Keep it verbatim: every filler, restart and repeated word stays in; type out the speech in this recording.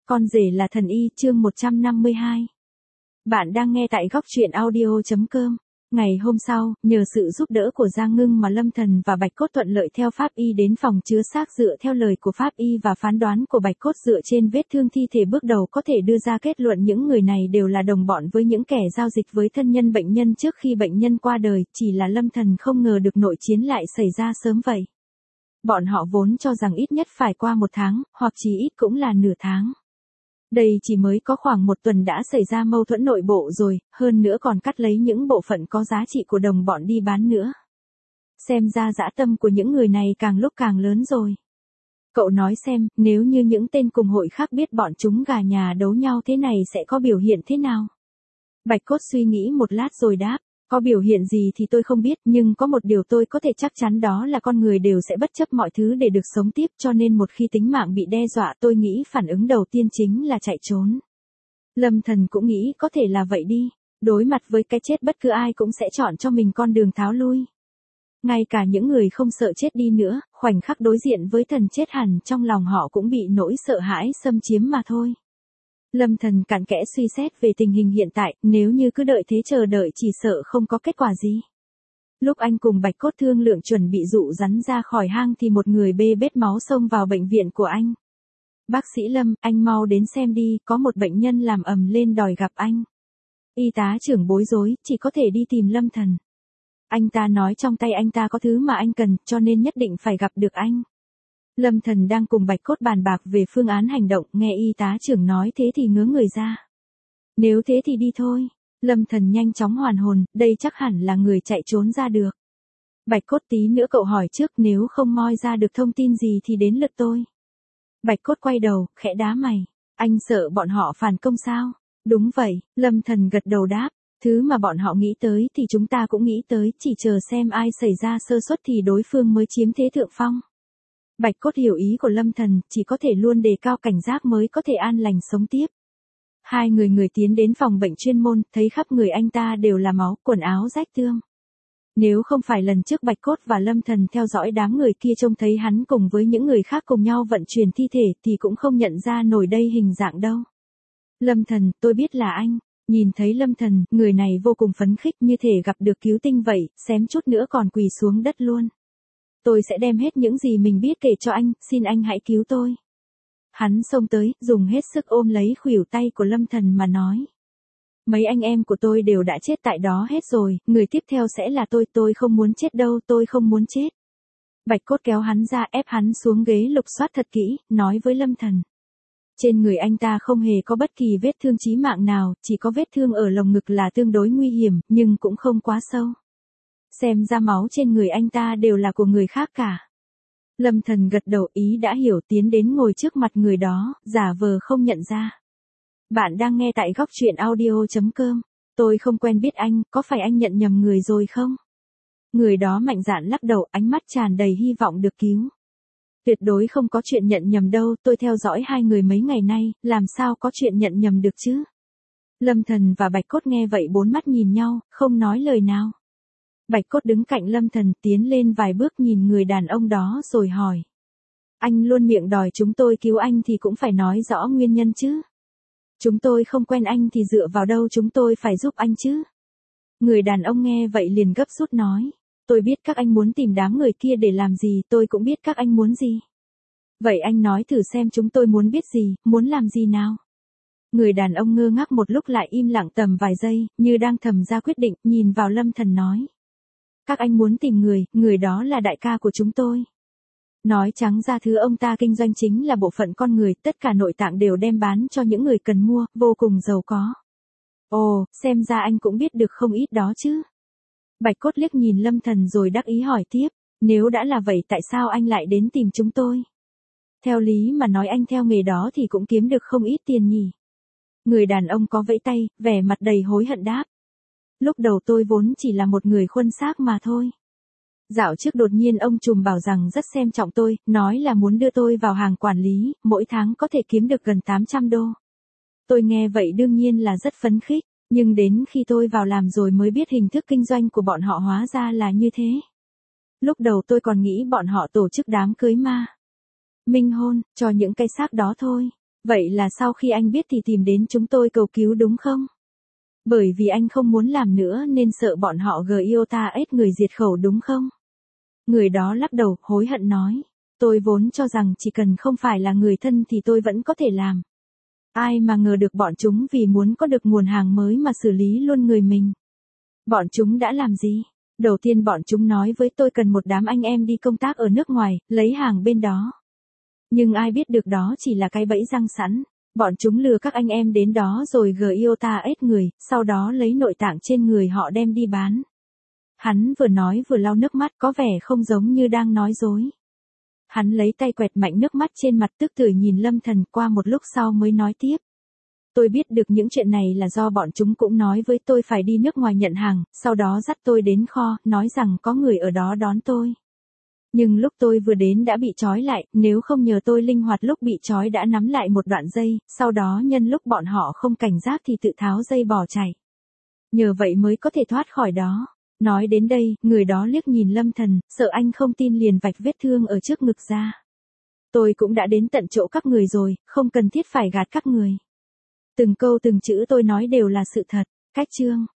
Con rể là thần y, chương một trăm năm mươi hai. Bạn đang nghe tại góc truyện audio chấm com. Ngày hôm sau, nhờ sự giúp đỡ của Giang Ngưng mà Lâm Thần và Bạch Cốt thuận lợi theo pháp y đến phòng chứa xác, dựa theo lời của pháp y và phán đoán của Bạch Cốt dựa trên vết thương thi thể bước đầu có thể đưa ra kết luận những người này đều là đồng bọn với những kẻ giao dịch với thân nhân bệnh nhân trước khi bệnh nhân qua đời, chỉ là Lâm Thần không ngờ được nội chiến lại xảy ra sớm vậy. Bọn họ vốn cho rằng ít nhất phải qua một tháng, hoặc chỉ ít cũng là nửa tháng. Đây chỉ mới có khoảng một tuần đã xảy ra mâu thuẫn nội bộ rồi, hơn nữa còn cắt lấy những bộ phận có giá trị của đồng bọn đi bán nữa. Xem ra dã tâm của những người này càng lúc càng lớn rồi. Cậu nói xem, nếu như những tên cùng hội khác biết bọn chúng gà nhà đấu nhau thế này sẽ có biểu hiện thế nào? Bạch Cốt suy nghĩ một lát rồi đáp. Có biểu hiện gì thì tôi không biết, nhưng có một điều tôi có thể chắc chắn đó là con người đều sẽ bất chấp mọi thứ để được sống tiếp, cho nên một khi tính mạng bị đe dọa tôi nghĩ phản ứng đầu tiên chính là chạy trốn. Lâm Thần cũng nghĩ có thể là vậy đi, đối mặt với cái chết bất cứ ai cũng sẽ chọn cho mình con đường tháo lui. Ngay cả những người không sợ chết đi nữa, khoảnh khắc đối diện với thần chết hẳn trong lòng họ cũng bị nỗi sợ hãi xâm chiếm mà thôi. Lâm Thần cặn kẽ suy xét về tình hình hiện tại, nếu như cứ đợi thế chờ đợi chỉ sợ không có kết quả gì. Lúc anh cùng Bạch Cốt thương lượng chuẩn bị dụ rắn ra khỏi hang thì một người bê bết máu xông vào bệnh viện của anh. Bác sĩ Lâm, anh mau đến xem đi, có một bệnh nhân làm ầm lên đòi gặp anh. Y tá trưởng bối rối, chỉ có thể đi tìm Lâm Thần. Anh ta nói trong tay anh ta có thứ mà anh cần, cho nên nhất định phải gặp được anh. Lâm Thần đang cùng Bạch Cốt bàn bạc về phương án hành động, nghe y tá trưởng nói thế thì ngớ người ra. Nếu thế thì đi thôi. Lâm Thần nhanh chóng hoàn hồn, đây chắc hẳn là người chạy trốn ra được. Bạch Cốt tí nữa cậu hỏi trước, nếu không moi ra được thông tin gì thì đến lượt tôi. Bạch Cốt quay đầu, khẽ đá mày. Anh sợ bọn họ phản công sao? Đúng vậy, Lâm Thần gật đầu đáp. Thứ mà bọn họ nghĩ tới thì chúng ta cũng nghĩ tới, chỉ chờ xem ai xảy ra sơ suất thì đối phương mới chiếm thế thượng phong. Bạch Cốt hiểu ý của Lâm Thần, chỉ có thể luôn đề cao cảnh giác mới có thể an lành sống tiếp. Hai người người tiến đến phòng bệnh chuyên môn, thấy khắp người anh ta đều là máu, quần áo rách tươm. Nếu không phải lần trước Bạch Cốt và Lâm Thần theo dõi đám người kia trông thấy hắn cùng với những người khác cùng nhau vận chuyển thi thể thì cũng không nhận ra nổi đây hình dạng đâu. Lâm Thần, tôi biết là anh. Nhìn thấy Lâm Thần, người này vô cùng phấn khích như thể gặp được cứu tinh vậy, xém chút nữa còn quỳ xuống đất luôn. Tôi sẽ đem hết những gì mình biết kể cho anh, xin anh hãy cứu tôi. Hắn xông tới, dùng hết sức ôm lấy khuỷu tay của Lâm Thần mà nói. Mấy anh em của tôi đều đã chết tại đó hết rồi, người tiếp theo sẽ là tôi, tôi không muốn chết đâu, tôi không muốn chết. Bạch Cốt kéo hắn ra, ép hắn xuống ghế lục soát thật kỹ, nói với Lâm Thần. Trên người anh ta không hề có bất kỳ vết thương chí mạng nào, chỉ có vết thương ở lồng ngực là tương đối nguy hiểm, nhưng cũng không quá sâu. Xem ra máu trên người anh ta đều là của người khác cả. Lâm Thần gật đầu, ý đã hiểu, tiến đến ngồi trước mặt người đó, giả vờ không nhận ra. Bạn đang nghe tại góc truyện audio chấm com. Tôi không quen biết anh, có phải anh nhận nhầm người rồi không? Người đó mạnh dạn lắc đầu, ánh mắt tràn đầy hy vọng được cứu. Tuyệt đối không có chuyện nhận nhầm đâu, tôi theo dõi hai người mấy ngày nay, làm sao có chuyện nhận nhầm được chứ? Lâm Thần và Bạch Cốt nghe vậy bốn mắt nhìn nhau, không nói lời nào. Bạch Cốt đứng cạnh Lâm Thần, tiến lên vài bước nhìn người đàn ông đó rồi hỏi. Anh luôn miệng đòi chúng tôi cứu anh thì cũng phải nói rõ nguyên nhân chứ. Chúng tôi không quen anh thì dựa vào đâu chúng tôi phải giúp anh chứ. Người đàn ông nghe vậy liền gấp rút nói. Tôi biết các anh muốn tìm đám người kia để làm gì, tôi cũng biết các anh muốn gì. Vậy anh nói thử xem chúng tôi muốn biết gì, muốn làm gì nào. Người đàn ông ngơ ngác một lúc lại im lặng tầm vài giây, như đang thầm ra quyết định, nhìn vào Lâm Thần nói. Các anh muốn tìm người, người đó là đại ca của chúng tôi. Nói trắng ra thứ ông ta kinh doanh chính là bộ phận con người, tất cả nội tạng đều đem bán cho những người cần mua, vô cùng giàu có. Ồ, xem ra anh cũng biết được không ít đó chứ. Bạch Cốt liếc nhìn Lâm Thần rồi đắc ý hỏi tiếp, nếu đã là vậy tại sao anh lại đến tìm chúng tôi? Theo lý mà nói anh theo nghề đó thì cũng kiếm được không ít tiền nhỉ. Người đàn ông có vẫy tay, vẻ mặt đầy hối hận đáp. Lúc đầu tôi vốn chỉ là một người khuân xác mà thôi. Dạo trước đột nhiên ông trùm bảo rằng rất xem trọng tôi, nói là muốn đưa tôi vào hàng quản lý, mỗi tháng có thể kiếm được gần tám trăm đô. Tôi nghe vậy đương nhiên là rất phấn khích, nhưng đến khi tôi vào làm rồi mới biết hình thức kinh doanh của bọn họ hóa ra là như thế. Lúc đầu tôi còn nghĩ bọn họ tổ chức đám cưới ma. Minh hôn, cho những cái xác đó thôi. Vậy là sau khi anh biết thì tìm đến chúng tôi cầu cứu đúng không? Bởi vì anh không muốn làm nữa nên sợ bọn họ Giota ết người diệt khẩu đúng không? Người đó lắc đầu, hối hận nói. Tôi vốn cho rằng chỉ cần không phải là người thân thì tôi vẫn có thể làm. Ai mà ngờ được bọn chúng vì muốn có được nguồn hàng mới mà xử lý luôn người mình. Bọn chúng đã làm gì? Đầu tiên bọn chúng nói với tôi cần một đám anh em đi công tác ở nước ngoài, lấy hàng bên đó. Nhưng ai biết được đó chỉ là cái bẫy răng sẵn. Bọn chúng lừa các anh em đến đó rồi Giota ết người, sau đó lấy nội tạng trên người họ đem đi bán. Hắn vừa nói vừa lau nước mắt có vẻ không giống như đang nói dối. Hắn lấy tay quẹt mạnh nước mắt trên mặt tức tưởi nhìn Lâm Thần qua một lúc sau mới nói tiếp. Tôi biết được những chuyện này là do bọn chúng cũng nói với tôi phải đi nước ngoài nhận hàng, sau đó dắt tôi đến kho, nói rằng có người ở đó đón tôi. Nhưng lúc tôi vừa đến đã bị trói lại, nếu không nhờ tôi linh hoạt lúc bị trói đã nắm lại một đoạn dây, sau đó nhân lúc bọn họ không cảnh giác thì tự tháo dây bỏ chạy. Nhờ vậy mới có thể thoát khỏi đó. Nói đến đây, người đó liếc nhìn Lâm Thần, sợ anh không tin liền vạch vết thương ở trước ngực ra. Tôi cũng đã đến tận chỗ các người rồi, không cần thiết phải gạt các người. Từng câu từng chữ tôi nói đều là sự thật. Cách chương